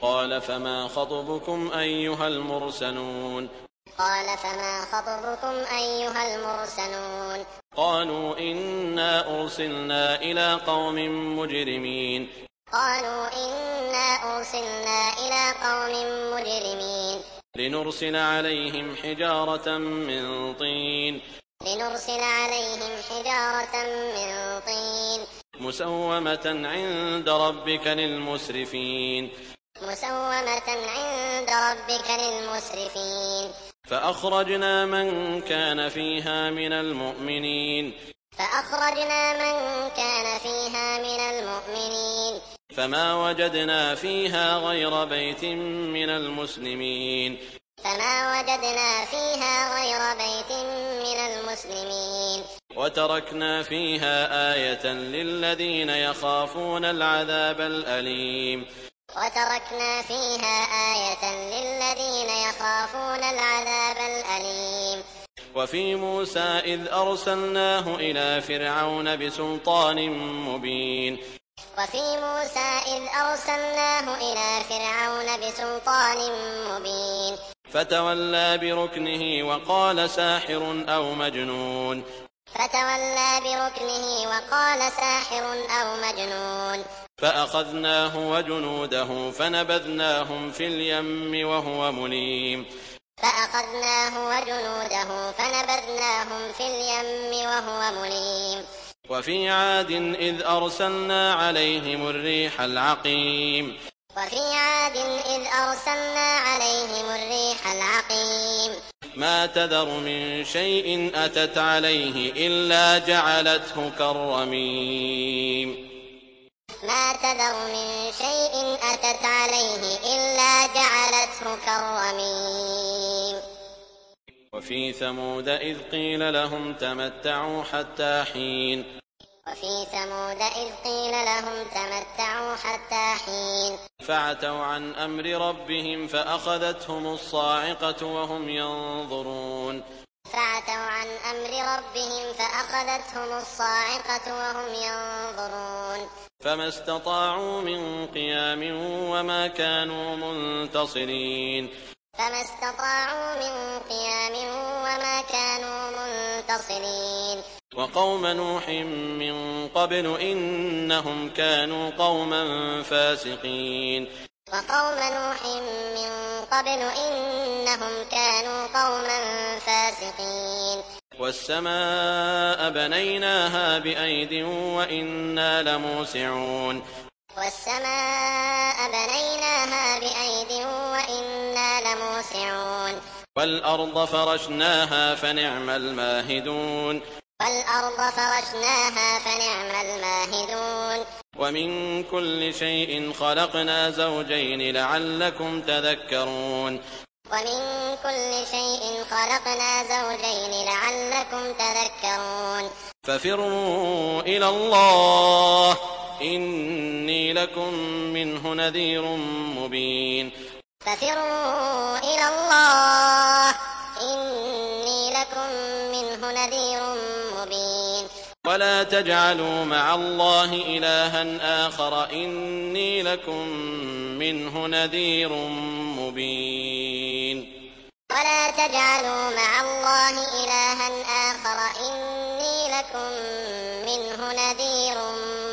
قال فما خطبكم أيها المرسلون قال فما خطبكم أيها المرسلون قالوا إنا أرسلنا إلى قوم مجرمين قالوا إنا أرسلنا إلى قوم مجرمين لنرسل عليهم حجارة من طين لنرسل عليهم حجارة من طين مسومة عند ربك للمسرفين مسومة عند ربك للمسرفين فأخرجنا من كان فيها من المؤمنين فأخرجنا من كان فيها من المؤمنين فما وجدنا فيها غير بيت من المسلمين فما وجدنا فيها غير بيت من المسلمين وتركنا فيها آية للذين يخافون العذاب الأليم وتركنا فيها آية للذين يخافون العذاب الأليم وفي موسى إذ أرسلناه إلى فرعون بسلطان مبين وفي موسى إذ أرسلناه إلى فرعون بسلطان مبين فتولى بركنه وقال ساحر أو مجنون فتولى بركنه وقال ساحر أو مجنون فأخذناه وجنوده فنبذناهم في اليم وهو مليم فأخذناه وجنوده فنبذناهم في اليم وهو مليم وفي عاد إذ أرسلنا عليهم الريح العقيم وفي عاد إذ أرسلنا عليهم الريح العقيم ما تذر من شيء أتت عليه إلا جعلته كالرميم ما تذر من شيء أتت عليه إلا جعلته كالرميم وفي ثمود إذ قيل لهم تمتعوا حتى حين وفي ثمود إذ قيل لهم تمتعوا حتى حين فعتوا عن أمر ربهم فأخذتهم الصاعقة وهم ينظرون فعتوا عن أمر ربهم فأخذتهم الصاعقة وهم ينظرون فما استطاعوا من قيام وما كانوا منتصرين فما استطاعوا من قيام وما كانوا منتصرين وقوم نوح من قبل إنهم كانوا قوما فاسقين وقوم نوح من قبل إنهم كانوا قوما فاسقين والسماء بنيناها بأيد وإنا لموسعون والسماء بنيناها بأيد وإنا لموسعون والأرض فرشناها فنعم الماهدون والأرض فرشناها فنعم الماهدون ومن كل شيء خلقنا زوجين لعلكم تذكرون ومن كل شيء خلقنا زوجين لعلكم تذكرون ففروا إلى الله إني لكم منه نذير مبين ففروا إلى الله إني لكم منه نذير مبين ولا تجعلوا مع الله إلها آخر إني لكم منه نذير مبين ولا تجعلوا مع الله إلها آخر إني لكم منه نذير